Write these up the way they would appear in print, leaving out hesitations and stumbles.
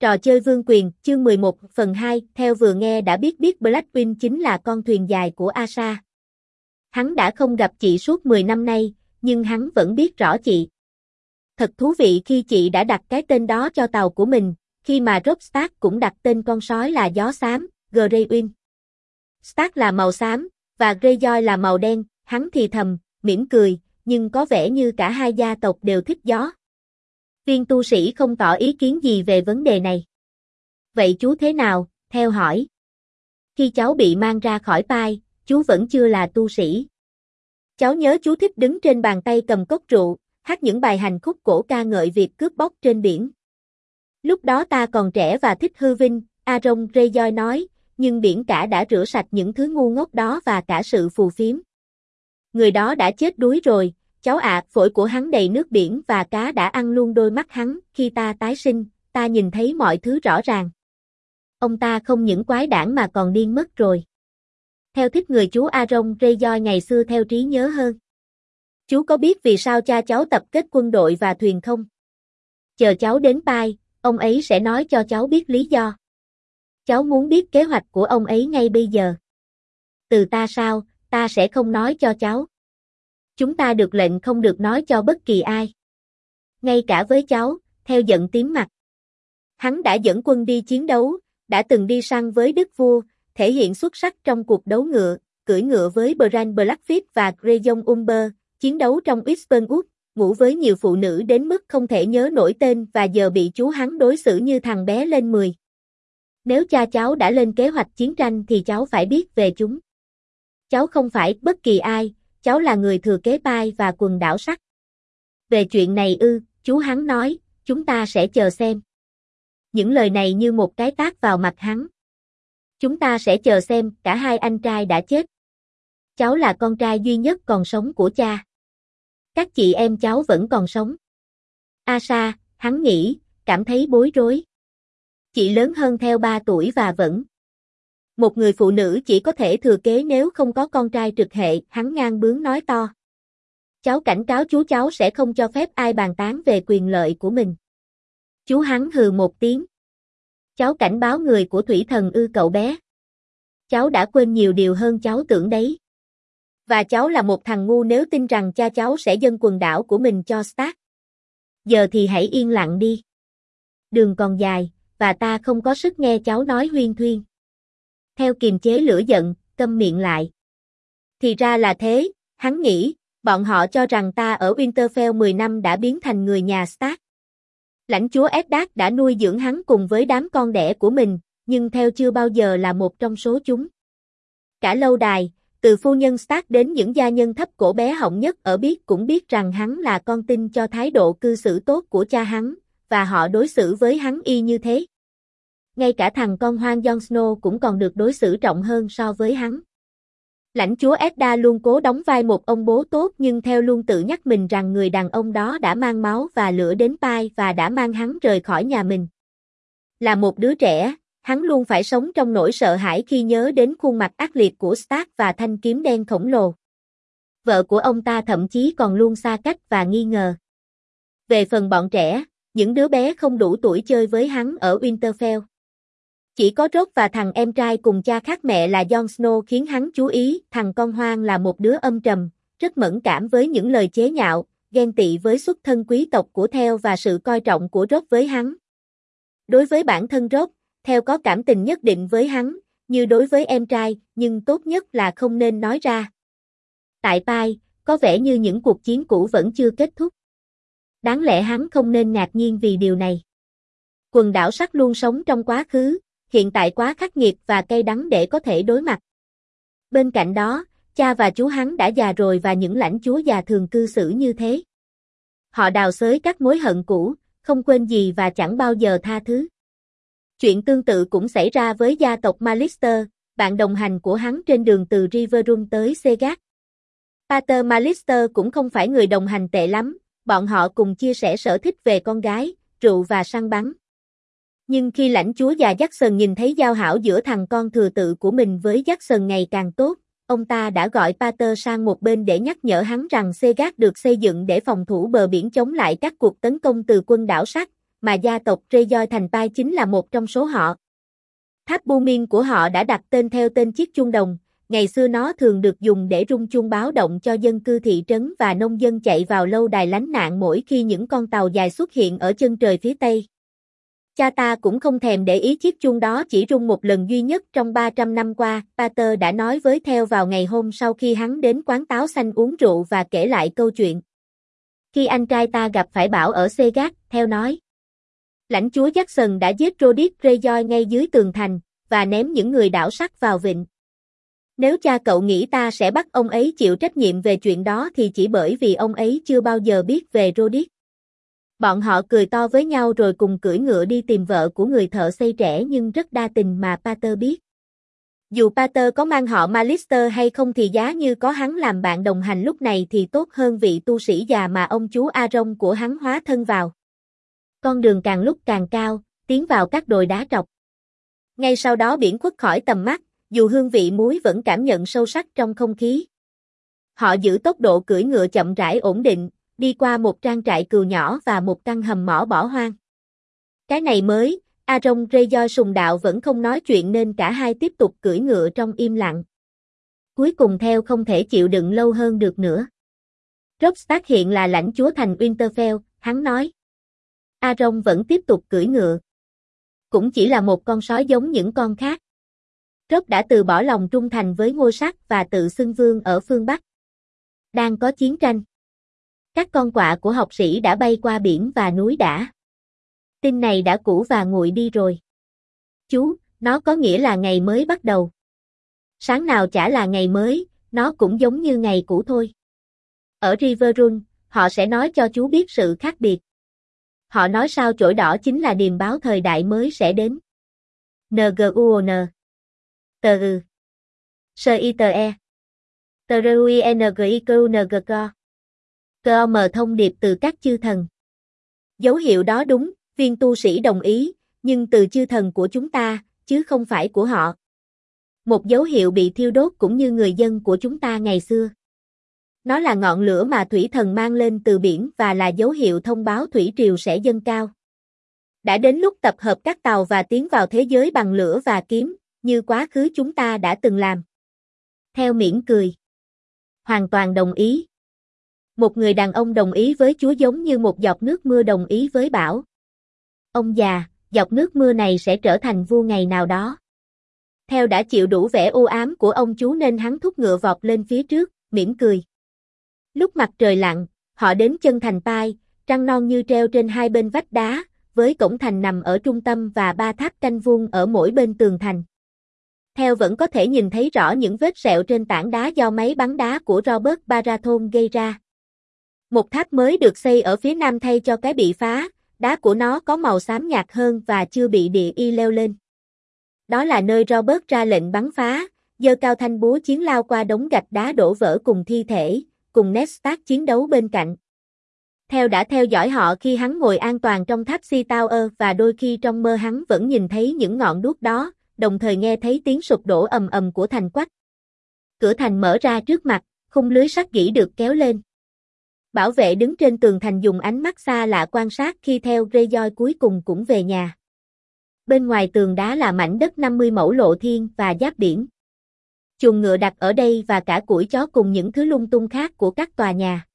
Trò chơi vương quyền, chương 11 phần 2, theo vừa nghe đã biết Blackwing chính là con thuyền dài của Asha. Hắn đã không gặp chị suốt 10 năm nay, nhưng hắn vẫn biết rõ chị. Thật thú vị khi chị đã đặt cái tên đó cho tàu của mình, khi mà Robb Stark cũng đặt tên con sói là gió xám, Greywin. Stark là màu xám, và Greyjoy là màu đen, hắn thì thầm, mỉm cười, nhưng có vẻ như cả hai gia tộc đều thích gió. Viên tu sĩ không tỏ ý kiến gì về vấn đề này. Vậy chú thế nào? Theo hỏi. Khi cháu bị mang ra khỏi Pai, chú vẫn chưa là tu sĩ. Cháu nhớ chú thích đứng trên bàn tay cầm cốc rượu, hát những bài hành khúc cổ ca ngợi việc cướp bóc trên biển. Lúc đó ta còn trẻ và thích hư vinh, Aaron Greyjoy nói, nhưng biển cả đã rửa sạch những thứ ngu ngốc đó và cả sự phù phiếm. Người đó đã chết đuối rồi. Cháu ạ, phổi của hắn đầy nước biển và cá đã ăn luôn đôi mắt hắn, khi ta tái sinh, ta nhìn thấy mọi thứ rõ ràng. Ông ta không những quái đản mà còn điên mất rồi. Theo thích người chú Aaron Greyjoy ngày xưa theo trí nhớ hơn. Chú có biết vì sao cha cháu tập kết quân đội và thuyền không? Chờ cháu đến Pai, ông ấy sẽ nói cho cháu biết lý do. Cháu muốn biết kế hoạch của ông ấy ngay bây giờ. Từ ta sao, ta sẽ không nói cho cháu. Chúng ta được lệnh không được nói cho bất kỳ ai. Ngay cả với cháu, theo giận tím mặt. Hắn đã dẫn quân đi chiến đấu, đã từng đi săn với đức vua, thể hiện xuất sắc trong cuộc đấu ngựa, cưỡi ngựa với Bran Blackfyre và Greyjoy Umber, chiến đấu trong Whisperwood, ngủ với nhiều phụ nữ đến mức không thể nhớ nổi tên và giờ bị chú hắn đối xử như thằng bé lên 10. Nếu cha cháu đã lên kế hoạch chiến tranh thì cháu phải biết về chúng. Cháu không phải bất kỳ ai. Cháu là người thừa kế Pai và quần đảo sắt. Về chuyện này chú hắn nói, chúng ta sẽ chờ xem. Những lời này như một cái tát vào mặt hắn. Chúng ta sẽ chờ xem, cả hai anh trai đã chết. Cháu là con trai duy nhất còn sống của cha. Các chị em cháu vẫn còn sống. Asha, hắn nghĩ, cảm thấy bối rối. Chị lớn hơn theo 3 tuổi và vẫn. Một người phụ nữ chỉ có thể thừa kế nếu không có con trai trực hệ, hắn ngang bướng nói to. Cháu cảnh cáo chú cháu sẽ không cho phép ai bàn tán về quyền lợi của mình. Chú hắn hừ một tiếng. Cháu cảnh báo người của thủy thần cậu bé. Cháu đã quên nhiều điều hơn cháu tưởng đấy. Và cháu là một thằng ngu nếu tin rằng cha cháu sẽ dâng quần đảo của mình cho Stark. Giờ thì hãy yên lặng đi. Đường còn dài, và ta không có sức nghe cháu nói huyên thuyên. Theo kiềm chế lửa giận, câm miệng lại. Thì ra là thế, hắn nghĩ, bọn họ cho rằng ta ở Winterfell 10 năm đã biến thành người nhà Stark. Lãnh chúa Eddard đã nuôi dưỡng hắn cùng với đám con đẻ của mình, nhưng theo chưa bao giờ là một trong số chúng. Cả lâu đài, từ phu nhân Stark đến những gia nhân thấp cổ bé họng nhất ở biết cũng biết rằng hắn là con tin cho thái độ cư xử tốt của cha hắn, và họ đối xử với hắn y như thế. Ngay cả thằng con hoang Jon Snow cũng còn được đối xử trọng hơn so với hắn. Lãnh chúa Eddard luôn cố đóng vai một ông bố tốt nhưng theo luôn tự nhắc mình rằng người đàn ông đó đã mang máu và lửa đến Pai và đã mang hắn rời khỏi nhà mình. Là một đứa trẻ, hắn luôn phải sống trong nỗi sợ hãi khi nhớ đến khuôn mặt ác liệt của Stark và thanh kiếm đen khổng lồ. Vợ của ông ta thậm chí còn luôn xa cách và nghi ngờ. Về phần bọn trẻ, những đứa bé không đủ tuổi chơi với hắn ở Winterfell. Chỉ có Robb và thằng em trai cùng cha khác mẹ là Jon Snow khiến hắn chú ý, thằng con hoang là một đứa âm trầm, rất mẫn cảm với những lời chế nhạo, ghen tị với xuất thân quý tộc của Theo và sự coi trọng của Robb với hắn. Đối với bản thân Robb, Theo có cảm tình nhất định với hắn, như đối với em trai, nhưng tốt nhất là không nên nói ra. Tại Pai, có vẻ như những cuộc chiến cũ vẫn chưa kết thúc. Đáng lẽ hắn không nên ngạc nhiên vì điều này. Quần đảo sắt luôn sống trong quá khứ, hiện tại quá khắc nghiệt và cay đắng để có thể đối mặt. Bên cạnh đó, cha và chú hắn đã già rồi và những lãnh chúa già thường cư xử như thế. Họ đào xới các mối hận cũ, không quên gì và chẳng bao giờ tha thứ. Chuyện tương tự cũng xảy ra với gia tộc Malister, bạn đồng hành của hắn trên đường từ Riverrun tới Seagat. Pater Malister cũng không phải người đồng hành tệ lắm, bọn họ cùng chia sẻ sở thích về con gái, rượu và săn bắn. Nhưng khi lãnh chúa già Jackson nhìn thấy giao hảo giữa thằng con thừa tự của mình với Jackson ngày càng tốt, ông ta đã gọi Pater sang một bên để nhắc nhở hắn rằng Seagat được xây dựng để phòng thủ bờ biển chống lại các cuộc tấn công từ quân đảo sắt, mà gia tộc Rayoi thành Pai chính là một trong số họ. Tháp Bumin của họ đã đặt tên theo tên chiếc chuông đồng, ngày xưa nó thường được dùng để rung chuông báo động cho dân cư thị trấn và nông dân chạy vào lâu đài lánh nạn mỗi khi những con tàu dài xuất hiện ở chân trời phía Tây. Cha ta cũng không thèm để ý chiếc chuông đó chỉ rung một lần duy nhất trong 300 năm qua, Pater đã nói với Theo vào ngày hôm sau khi hắn đến quán táo xanh uống rượu và kể lại câu chuyện. Khi anh trai ta gặp phải bão ở Segat, Theo nói. Lãnh chúa Jackson đã giết Roderick Rayoi ngay dưới tường thành, và ném những người đảo sắt vào vịnh. Nếu cha cậu nghĩ ta sẽ bắt ông ấy chịu trách nhiệm về chuyện đó thì chỉ bởi vì ông ấy chưa bao giờ biết về Roderick. Bọn họ cười to với nhau rồi cùng cưỡi ngựa đi tìm vợ của người thợ xây trẻ nhưng rất đa tình mà Pater biết. Dù Pater có mang họ Malister hay không thì giá như có hắn làm bạn đồng hành lúc này thì tốt hơn vị tu sĩ già mà ông chú Aaron của hắn hóa thân vào. Con đường càng lúc càng cao, tiến vào các đồi đá trọc. Ngay sau đó biển khuất khỏi tầm mắt, dù hương vị muối vẫn cảm nhận sâu sắc trong không khí. Họ giữ tốc độ cưỡi ngựa chậm rãi ổn định, đi qua một trang trại cừu nhỏ và một căn hầm mỏ bỏ hoang. Cái này mới, Aaron Rayoi sùng đạo vẫn không nói chuyện nên cả hai tiếp tục cưỡi ngựa trong im lặng. Cuối cùng Theo không thể chịu đựng lâu hơn được nữa. Robb Stark hiện là lãnh chúa thành Winterfell, hắn nói. Aaron vẫn tiếp tục cưỡi ngựa. Cũng chỉ là một con sói giống những con khác. Robb đã từ bỏ lòng trung thành với ngôi sắt và tự xưng vương ở phương Bắc. Đang có chiến tranh. Các con quạ của học sĩ đã bay qua biển và núi đã. Tin này đã cũ và nguội đi rồi. Chú, nó có nghĩa là ngày mới bắt đầu. Sáng nào chả là ngày mới, nó cũng giống như ngày cũ thôi. Ở Riverrun, họ sẽ nói cho chú biết sự khác biệt. Họ nói sao chổi đỏ chính là điềm báo thời đại mới sẽ đến. NGUON Tờ ư Sơ y tờ e Tờ rui NGIQNGCO COM thông điệp từ các chư thần. Dấu hiệu đó đúng, viên tu sĩ đồng ý, nhưng từ chư thần của chúng ta, chứ không phải của họ. Một dấu hiệu bị thiêu đốt cũng như người dân của chúng ta ngày xưa. Nó là ngọn lửa mà thủy thần mang lên từ biển và là dấu hiệu thông báo thủy triều sẽ dâng cao. Đã đến lúc tập hợp các tàu và tiến vào thế giới bằng lửa và kiếm, như quá khứ chúng ta đã từng làm. Theo mỉm cười. Hoàn toàn đồng ý. Một người đàn ông đồng ý với Chúa giống như một giọt nước mưa đồng ý với bão. Ông già, giọt nước mưa này sẽ trở thành vua ngày nào đó. Theo đã chịu đủ vẻ u ám của ông chú nên hắn thúc ngựa vọt lên phía trước, mỉm cười. Lúc mặt trời lặn, họ đến chân thành Pai, trăng non như treo trên hai bên vách đá, với cổng thành nằm ở trung tâm và ba tháp canh vuông ở mỗi bên tường thành. Theo vẫn có thể nhìn thấy rõ những vết sẹo trên tảng đá do máy bắn đá của Robert Baratheon gây ra. Một tháp mới được xây ở phía nam thay cho cái bị phá, đá của nó có màu xám nhạt hơn và chưa bị địa y leo lên. Đó là nơi Robert ra lệnh bắn phá, giơ cao thanh búa chiến lao qua đống gạch đá đổ vỡ cùng thi thể, cùng Ned Stark chiến đấu bên cạnh. Theo đã theo dõi họ khi hắn ngồi an toàn trong tháp Sea Tower và đôi khi trong mơ hắn vẫn nhìn thấy những ngọn đuốc đó, đồng thời nghe thấy tiếng sụp đổ ầm ầm của thành quách. Cửa thành mở ra trước mặt, khung lưới sắt gỉ được kéo lên. Bảo vệ đứng trên tường thành dùng ánh mắt xa lạ quan sát khi Theo Rayoi cuối cùng cũng về nhà. Bên ngoài tường đá là mảnh đất 50 mẫu lộ thiên và giáp biển. Chuồng ngựa đặt ở đây và cả củi chó cùng những thứ lung tung khác của các tòa nhà.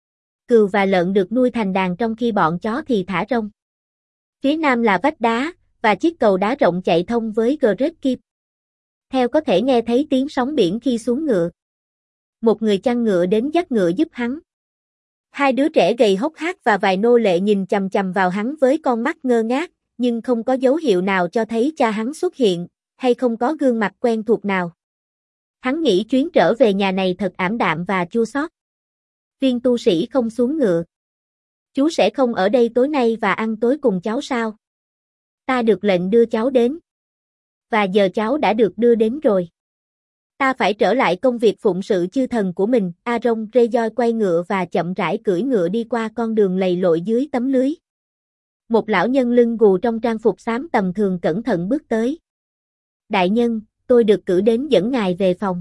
Cừu và lợn được nuôi thành đàn trong khi bọn chó thì thả rông. Phía nam là vách đá, và chiếc cầu đá rộng chạy thông với Great Keep. Theo có thể nghe thấy tiếng sóng biển khi xuống ngựa. Một người chăn ngựa đến dắt ngựa giúp hắn. Hai đứa trẻ gầy hốc hác và vài nô lệ nhìn chằm chằm vào hắn với con mắt ngơ ngác, nhưng không có dấu hiệu nào cho thấy cha hắn xuất hiện, hay không có gương mặt quen thuộc nào. Hắn nghĩ chuyến trở về nhà này thật ảm đạm và chua xót. Viên tu sĩ không xuống ngựa. Chú sẽ không ở đây tối nay và ăn tối cùng cháu sao? Ta được lệnh đưa cháu đến. Và giờ cháu đã được đưa đến rồi. Ta phải trở lại công việc phụng sự chư thần của mình. Aaron Rayoi quay ngựa và chậm rãi cưỡi ngựa đi qua con đường lầy lội dưới tấm lưới. Một lão nhân lưng gù trong trang phục xám tầm thường cẩn thận bước tới. Đại nhân, tôi được cử đến dẫn ngài về phòng.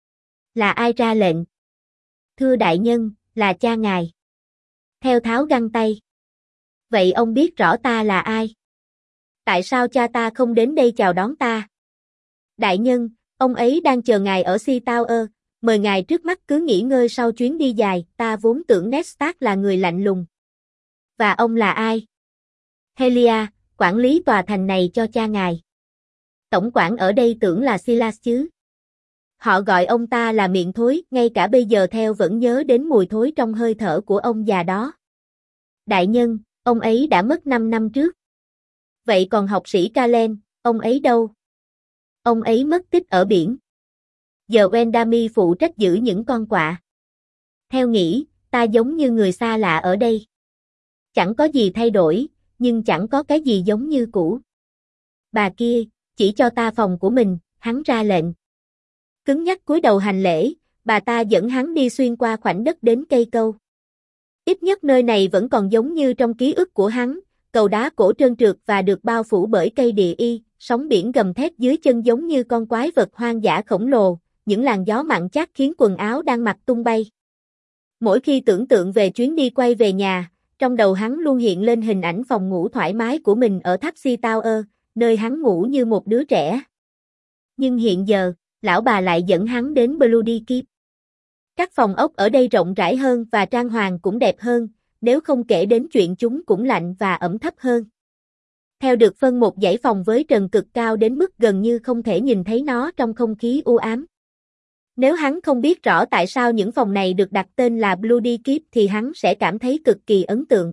Là ai ra lệnh? Thưa đại nhân, là cha ngài. Theo tháo găng tay. Vậy ông biết rõ ta là ai? Tại sao cha ta không đến đây chào đón ta? Đại nhân, ông ấy đang chờ ngài ở Sea Tower, mời ngài trước mắt cứ nghỉ ngơi sau chuyến đi dài, ta vốn tưởng Ned Stark là người lạnh lùng. Và ông là ai? Helia, quản lý tòa thành này cho cha ngài. Tổng quản ở đây tưởng là Silas chứ. Họ gọi ông ta là miệng thối, ngay cả bây giờ theo vẫn nhớ đến mùi thối trong hơi thở của ông già đó. Đại nhân, ông ấy đã mất 5 năm trước. Vậy còn học sĩ Calen, ông ấy đâu? Ông ấy mất tích ở biển. Giờ Wendami phụ trách giữ những con quạ. Theo nghĩ, ta giống như người xa lạ ở đây. Chẳng có gì thay đổi, nhưng chẳng có cái gì giống như cũ. Bà kia, chỉ cho ta phòng của mình, hắn ra lệnh. Cứng nhắc cúi đầu hành lễ, bà ta dẫn hắn đi xuyên qua khoảnh đất đến cây câu. Ít nhất nơi này vẫn còn giống như trong ký ức của hắn, cầu đá cổ trơn trượt và được bao phủ bởi cây địa y, sóng biển gầm thét dưới chân giống như con quái vật hoang dã khổng lồ, những làn gió mặn chát khiến quần áo đang mặc tung bay. Mỗi khi tưởng tượng về chuyến đi quay về nhà, trong đầu hắn luôn hiện lên hình ảnh phòng ngủ thoải mái của mình ở tháp Sea Tower, nơi hắn ngủ như một đứa trẻ. Nhưng hiện giờ, lão bà lại dẫn hắn đến Bloody Keep. Các phòng ốc ở đây rộng rãi hơn và trang hoàng cũng đẹp hơn, nếu không kể đến chuyện chúng cũng lạnh và ẩm thấp hơn. Theo được phân một dãy phòng với trần cực cao đến mức gần như không thể nhìn thấy nó trong không khí u ám. Nếu hắn không biết rõ tại sao những phòng này được đặt tên là Bloody Keep thì hắn sẽ cảm thấy cực kỳ ấn tượng.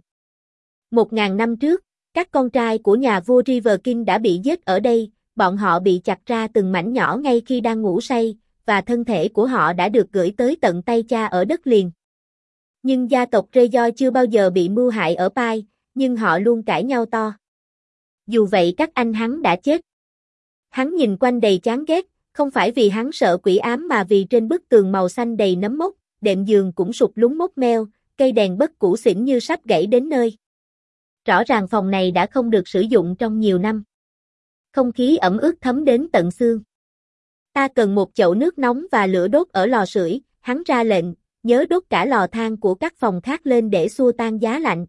1000 năm trước, các con trai của nhà vua River King đã bị giết ở đây, bọn họ bị chặt ra từng mảnh nhỏ ngay khi đang ngủ say, và thân thể của họ đã được gửi tới tận tay cha ở đất liền. Nhưng gia tộc Greyjoy chưa bao giờ bị mưu hại ở Pine, nhưng họ luôn cãi nhau to. Dù vậy các anh hắn đã chết. Hắn nhìn quanh đầy chán ghét, không phải vì hắn sợ quỷ ám mà vì trên bức tường màu xanh đầy nấm mốc, đệm giường cũng sụp lún mốc meo, cây đèn bất cũ xỉn như sắp gãy đến nơi. Rõ ràng phòng này đã không được sử dụng trong nhiều năm. Không khí ẩm ướt thấm đến tận xương. Ta cần một chậu nước nóng và lửa đốt ở lò sưởi, hắn ra lệnh, nhớ đốt cả lò than của các phòng khác lên để xua tan giá lạnh.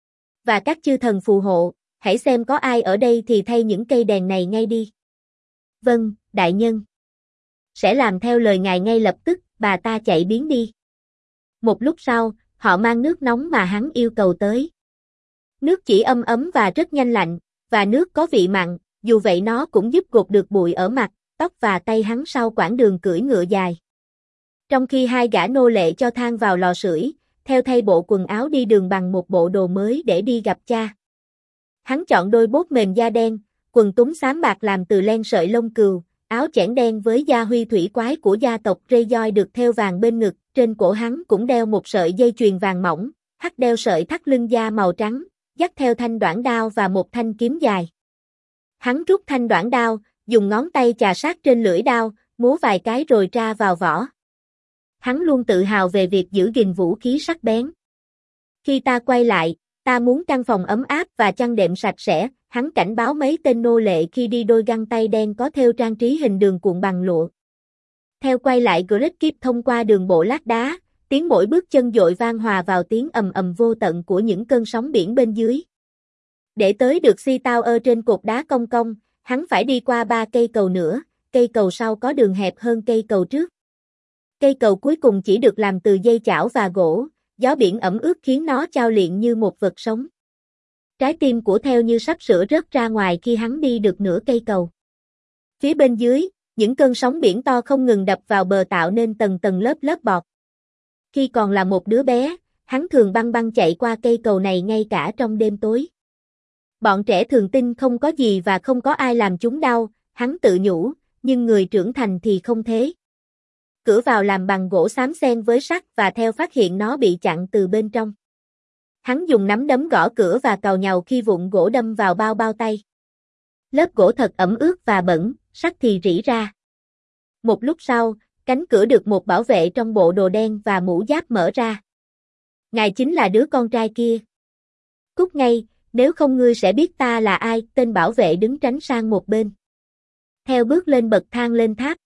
Và các chư thần phù hộ, hãy xem có ai ở đây thì thay những cây đèn này ngay đi. Vâng, đại nhân. Sẽ làm theo lời ngài ngay lập tức, bà ta chạy biến đi. Một lúc sau, họ mang nước nóng mà hắn yêu cầu tới. Nước chỉ ấm và rất nhanh lạnh, và nước có vị mặn, dù vậy nó cũng giúp gột được bụi ở mặt, tóc và tay hắn sau quãng đường cưỡi ngựa dài. Trong khi hai gã nô lệ cho than vào lò sưởi, theo thay bộ quần áo đi đường bằng một bộ đồ mới để đi gặp cha. Hắn chọn đôi bốt mềm da đen, quần túng xám bạc làm từ len sợi lông cừu, áo chẽn đen với da huy thủy quái của gia tộc Greyjoy được thêu vàng bên ngực, trên cổ hắn cũng đeo một sợi dây chuyền vàng mỏng, hắt đeo sợi thắt lưng da màu trắng, dắt theo thanh đoản đao và một thanh kiếm dài. Hắn rút thanh đoản đao, dùng ngón tay chà sát trên lưỡi đao, múa vài cái rồi tra vào vỏ. Hắn luôn tự hào về việc giữ gìn vũ khí sắc bén. Khi ta quay lại, ta muốn căn phòng ấm áp và chăn đệm sạch sẽ, hắn cảnh báo mấy tên nô lệ khi đi đôi găng tay đen có thêu trang trí hình đường cuộn bằng lụa. Theo quay lại Great Keep thông qua đường bộ lát đá, tiếng mỗi bước chân dội vang hòa vào tiếng ầm ầm vô tận của những cơn sóng biển bên dưới. Để tới được Sea Tower trên cột đá cong cong, hắn phải đi qua 3 cây cầu nữa, cây cầu sau có đường hẹp hơn cây cầu trước. Cây cầu cuối cùng chỉ được làm từ dây chảo và gỗ, gió biển ẩm ướt khiến nó chao liệng như một vật sống. Trái tim của Theo như sắp sửa rớt ra ngoài khi hắn đi được nửa cây cầu. Phía bên dưới, những cơn sóng biển to không ngừng đập vào bờ tạo nên tầng tầng lớp lớp bọt. Khi còn là một đứa bé, hắn thường băng băng chạy qua cây cầu này ngay cả trong đêm tối. Bọn trẻ thường tin không có gì và không có ai làm chúng đau, hắn tự nhủ, nhưng người trưởng thành thì không thế. Cửa vào làm bằng gỗ xám xen với sắt và Theo phát hiện nó bị chặn từ bên trong. Hắn dùng nắm đấm gõ cửa và càu nhàu khi vụn gỗ đâm vào bao tay. Lớp gỗ thật ẩm ướt và bẩn, sắt thì rỉ ra. Một lúc sau, cánh cửa được một bảo vệ trong bộ đồ đen và mũ giáp mở ra. Ngài chính là đứa con trai kia. Cút ngay, nếu không ngươi sẽ biết ta là ai, tên bảo vệ đứng tránh sang một bên. Theo bước lên bậc thang lên tháp.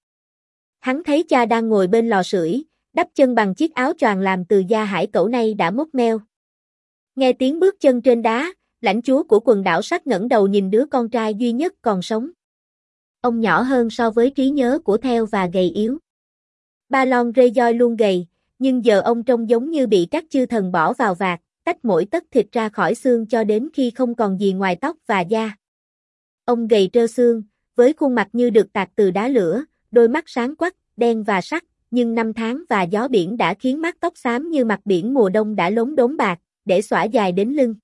Hắn thấy cha đang ngồi bên lò sưởi, đắp chân bằng chiếc áo choàng làm từ da hải cẩu này đã mốc meo. Nghe tiếng bước chân trên đá, Lãnh chúa của quần đảo sắt ngẩng đầu nhìn đứa con trai duy nhất còn sống. Ông nhỏ hơn so với trí nhớ của Theo và gầy yếu. Balon Greyjoy luôn gầy, nhưng giờ ông trông giống như bị các chư thần bỏ vào vạc, tách mỗi tấc thịt ra khỏi xương cho đến khi không còn gì ngoài tóc và da. Ông gầy trơ xương, với khuôn mặt như được tạc từ đá lửa, đôi mắt sáng quắc, đen và sắc, nhưng năm tháng và gió biển đã khiến mái tóc xám như mặt biển mùa đông đã lốm đốm bạc, để xõa dài đến lưng.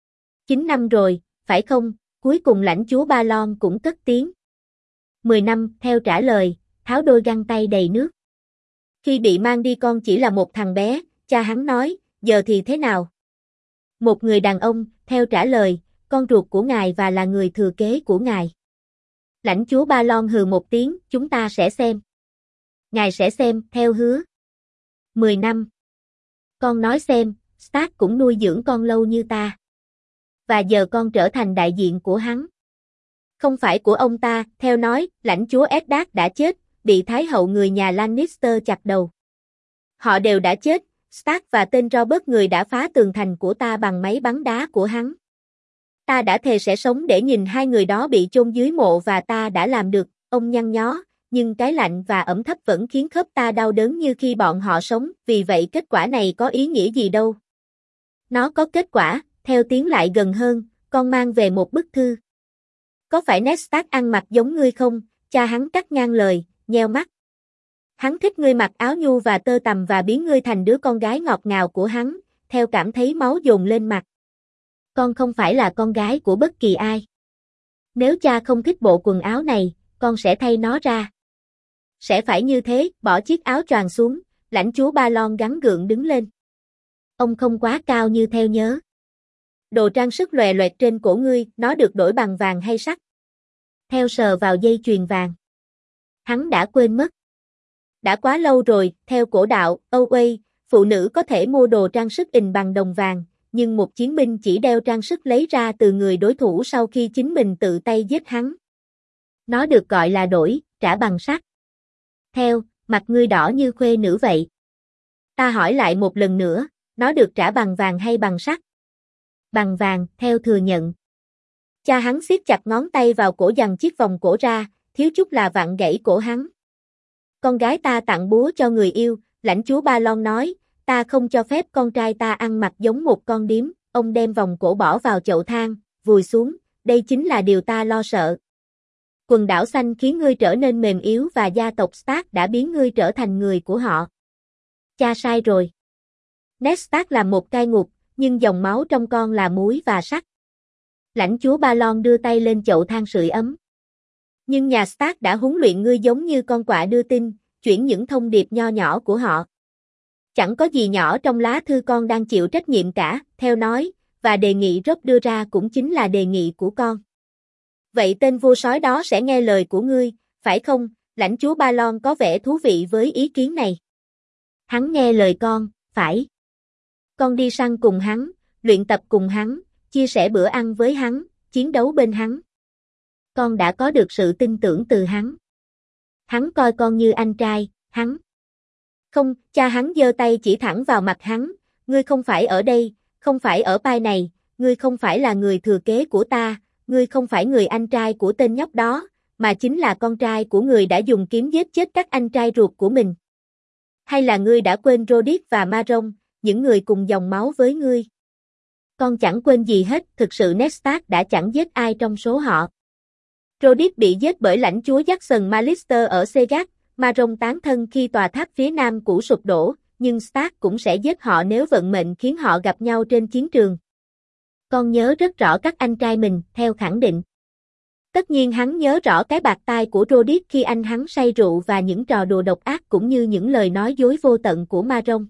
9 năm rồi, phải không? Cuối cùng lãnh chúa Balon cũng cất tiếng. 10 năm, Theo trả lời, tháo đôi găng tay đầy nước. Khi bị mang đi con chỉ là một thằng bé, cha hắn nói, giờ thì thế nào? Một người đàn ông, Theo trả lời, con ruột của ngài và là người thừa kế của ngài. Lãnh chúa Balon hừ một tiếng, chúng ta sẽ xem. Ngài sẽ xem, Theo hứa. 10 năm. Con nói xem, Stark cũng nuôi dưỡng con lâu như ta. Và giờ con trở thành đại diện của hắn. Không phải của ông ta, Theo nói, lãnh chúa Eddard đã chết, bị thái hậu người nhà Lannister chặt đầu. Họ đều đã chết, Stark và tên Robert người đã phá tường thành của ta bằng máy bắn đá của hắn. Ta đã thề sẽ sống để nhìn hai người đó bị chôn dưới mộ và ta đã làm được, ông nhăn nhó, nhưng cái lạnh và ẩm thấp vẫn khiến khớp ta đau đớn như khi bọn họ sống, vì vậy kết quả này có ý nghĩa gì đâu. Nó có kết quả, Theo tiến lại gần hơn, con mang về một bức thư. Có phải Ned Stark ăn mặc giống ngươi không? Cha hắn cắt ngang lời, nheo mắt. Hắn thích ngươi mặc áo nhu và tơ tằm và biến ngươi thành đứa con gái ngọt ngào của hắn, Theo cảm thấy máu dồn lên mặt. Con không phải là con gái của bất kỳ ai. Nếu cha không thích bộ quần áo này, con sẽ thay nó ra. Sẽ phải như thế, bỏ chiếc áo choàng xuống, lãnh chúa Balon gắng gượng đứng lên. Ông không quá cao như Theo nhớ. Đồ trang sức lòe loẹt trên cổ ngươi, nó được đổi bằng vàng hay sắt? Theo sờ vào dây chuyền vàng. Hắn đã quên mất. Đã quá lâu rồi, theo cổ đạo, Oway, phụ nữ có thể mua đồ trang sức in bằng đồng vàng, nhưng một chiến binh chỉ đeo trang sức lấy ra từ người đối thủ sau khi chính mình tự tay giết hắn. Nó được gọi là đổi, trả bằng sắt. Theo, mặt ngươi đỏ như khuê nữ vậy. Ta hỏi lại một lần nữa, nó được trả bằng vàng hay bằng sắt? Bằng vàng, Theo thừa nhận. Cha hắn siết chặt ngón tay vào cổ giằng chiếc vòng cổ ra, thiếu chút là vặn gãy cổ hắn. Con gái ta tặng búa cho người yêu, lãnh chúa Balon nói, ta không cho phép con trai ta ăn mặc giống một con điếm, ông đem vòng cổ bỏ vào chậu than, vùi xuống, đây chính là điều ta lo sợ. Quần đảo xanh khiến ngươi trở nên mềm yếu và gia tộc Stark đã biến ngươi trở thành người của họ. Cha sai rồi. Ned Stark là một cai ngục, nhưng dòng máu trong con là muối và sắt. Lãnh chúa Balon đưa tay lên chậu than sưởi ấm. Nhưng nhà Stark đã huấn luyện ngươi giống như con quạ đưa tin, chuyển những thông điệp nho nhỏ của họ. Chẳng có gì nhỏ trong lá thư con đang chịu trách nhiệm cả, Theo nói, và đề nghị Robb đưa ra cũng chính là đề nghị của con. Vậy tên vua sói đó sẽ nghe lời của ngươi, phải không? Lãnh chúa Balon có vẻ thú vị với ý kiến này. Hắn nghe lời con, phải. Con đi săn cùng hắn, luyện tập cùng hắn, chia sẻ bữa ăn với hắn, chiến đấu bên hắn. Con đã có được sự tin tưởng từ hắn. Hắn coi con như anh trai, hắn. Không, cha hắn giơ tay chỉ thẳng vào mặt hắn, ngươi không phải ở đây, không phải ở pai này, ngươi không phải là người thừa kế của ta, ngươi không phải người anh trai của tên nhóc đó, mà chính là con trai của người đã dùng kiếm giết chết các anh trai ruột của mình. Hay là ngươi đã quên Rodick và Marong, những người cùng dòng máu với ngươi? Con chẳng quên gì hết, thực sự Ned Stark đã chẳng giết ai trong số họ. Rodick bị giết bởi lãnh chúa Jackson Mallister ở Seagat, Marong tán thân khi tòa tháp phía nam cũ sụp đổ, nhưng Stark cũng sẽ giết họ nếu vận mệnh khiến họ gặp nhau trên chiến trường. Con nhớ rất rõ các anh trai mình, Theo khẳng định. Tất nhiên hắn nhớ rõ cái bạt tai của Rodick khi anh hắn say rượu và những trò đùa độc ác cũng như những lời nói dối vô tận của Marong.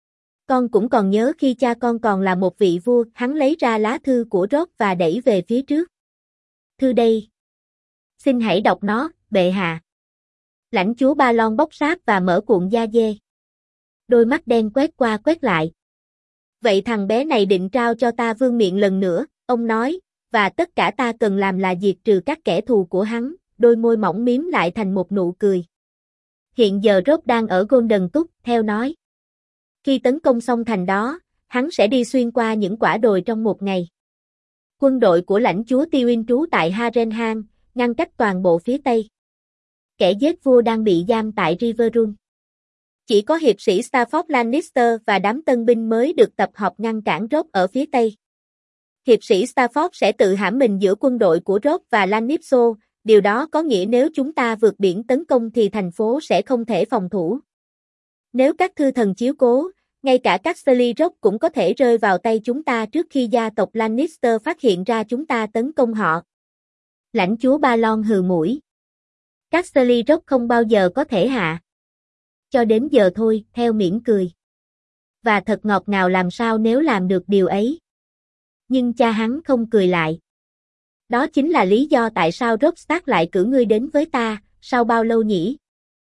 Con cũng còn nhớ khi cha con còn là một vị vua, hắn lấy ra lá thư của Robb và đẩy về phía trước. Thư đây. Xin hãy đọc nó, bệ hạ. Lãnh chúa Balon bóc sáp và mở cuộn da dê. Đôi mắt đen quét qua quét lại. Vậy thằng bé này định trao cho ta vương miện lần nữa, ông nói, và tất cả ta cần làm là diệt trừ các kẻ thù của hắn, đôi môi mỏng miếm lại thành một nụ cười. Hiện giờ Robb đang ở Golden Túc, Theo nói. Khi tấn công xong thành đó, hắn sẽ đi xuyên qua những quả đồi trong một ngày. Quân đội của lãnh chúa Tywin trú tại Harrenhal, ngăn cách toàn bộ phía Tây. Kẻ giết vua đang bị giam tại Riverrun. Chỉ có hiệp sĩ Stafford Lannister và đám tân binh mới được tập hợp ngăn cản Robb ở phía Tây. Hiệp sĩ Stafford sẽ tự hãm mình giữa quân đội của Robb và Lannister, điều đó có nghĩa nếu chúng ta vượt biển tấn công thì thành phố sẽ không thể phòng thủ. Nếu các thư thần chiếu cố, ngay cả Casterly Rock cũng có thể rơi vào tay chúng ta trước khi gia tộc Lannister phát hiện ra chúng ta tấn công họ. Lãnh chúa Balon hừ mũi. Casterly Rock không bao giờ có thể hạ. Cho đến giờ thôi, theo mỉm cười. Và thật ngọt ngào làm sao nếu làm được điều ấy. Nhưng cha hắn không cười lại. Đó chính là lý do tại sao Robb Stark lại cử ngươi đến với ta, sau bao lâu nhỉ?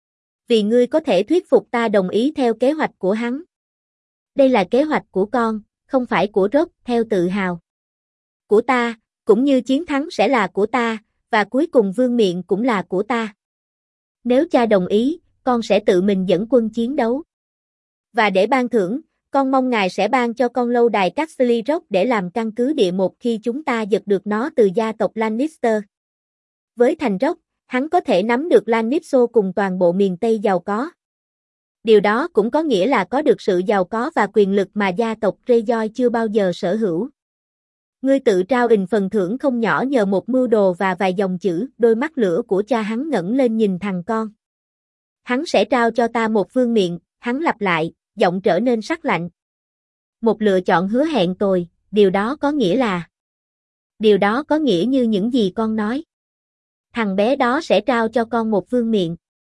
Vì ngươi có thể thuyết phục ta đồng ý theo kế hoạch của hắn. Đây là kế hoạch của con, không phải của Robb, theo tự hào. Của ta, cũng như chiến thắng sẽ là của ta, và cuối cùng vương miện cũng là của ta. Nếu cha đồng ý, con sẽ tự mình dẫn quân chiến đấu. Và để ban thưởng, con mong ngài sẽ ban cho con lâu đài Casterly Rock để làm căn cứ địa một khi chúng ta giật được nó từ gia tộc Lannister. Với thành Rock, hắn có thể nắm được Lannister cùng toàn bộ miền Tây giàu có. Điều đó cũng có nghĩa là có được sự giàu có và quyền lực mà gia tộc Greyjoy chưa bao giờ sở hữu. Ngươi tự trao ình phần thưởng không nhỏ nhờ một mưu đồ và vài dòng chữ, đôi mắt lửa của cha hắn ngẩng lên nhìn thằng con. Hắn sẽ trao cho ta một vương miện, hắn lặp lại, giọng trở nên sắc lạnh. Một lựa chọn hứa hẹn tồi, điều đó có nghĩa là... Điều đó có nghĩa như những gì con nói. Thằng bé đó sẽ trao cho con một vương miện.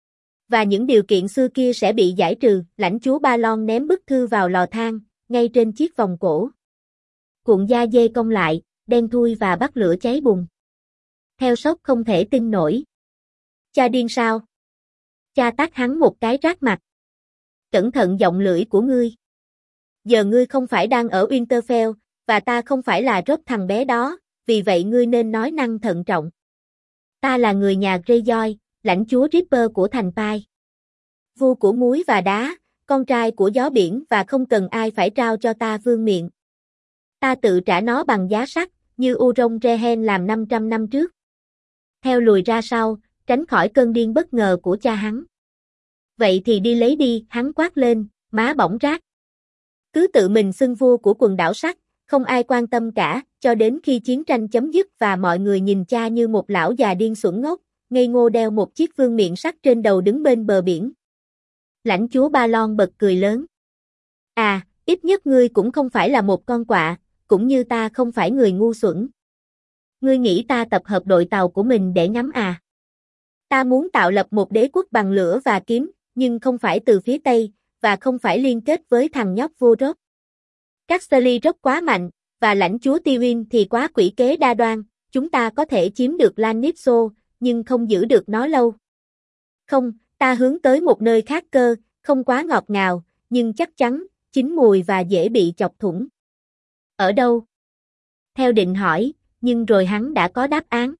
Và những điều kiện xưa kia sẽ bị giải trừ, lãnh chúa Balon ném bức thư vào lò than, ngay trên chiếc vòng cổ. Cuộn da dê cong lại, đen thui và bắt lửa cháy bùng. Theo sốc không thể tin nổi. Cha điên sao? Cha tát hắn một cái rát mặt. Cẩn thận giọng lưỡi của ngươi. Giờ ngươi không phải đang ở Winterfell, và ta không phải là Robb thằng bé đó, vì vậy ngươi nên nói năng thận trọng. Ta là người nhà Greyjoy, lãnh chúa Ripper của thành Pai. Vua của muối và đá, con trai của gió biển và không cần ai phải trao cho ta vương miện. Ta tự trả nó bằng giá sắt, như Euron Rehen làm 500 năm trước. Theo lùi ra sau, tránh khỏi cơn điên bất ngờ của cha hắn. Vậy thì đi lấy đi, hắn quát lên, má bỏng rát. Cứ tự mình xưng vua của quần đảo sắt, không ai quan tâm cả, cho đến khi chiến tranh chấm dứt và mọi người nhìn cha như một lão già điên xuẩn ngốc, ngây ngô đeo một chiếc vương miện sắt trên đầu đứng bên bờ biển. Lãnh chúa Balon bật cười lớn. À, ít nhất ngươi cũng không phải là một con quạ, cũng như ta không phải người ngu xuẩn. Ngươi nghĩ ta tập hợp đội tàu của mình để ngắm à? Ta muốn tạo lập một đế quốc bằng lửa và kiếm, nhưng không phải từ phía Tây, và không phải liên kết với thằng nhóc vô Robb. Casterly Rock quá mạnh, và lãnh chúa Tywin thì quá quỷ kế đa đoan, chúng ta có thể chiếm được Lannister, nhưng không giữ được nó lâu. Không, ta hướng tới một nơi khác cơ, không quá ngọt ngào, nhưng chắc chắn, chín mùi và dễ bị chọc thủng. Ở đâu? Theo định hỏi, nhưng rồi hắn đã có đáp án.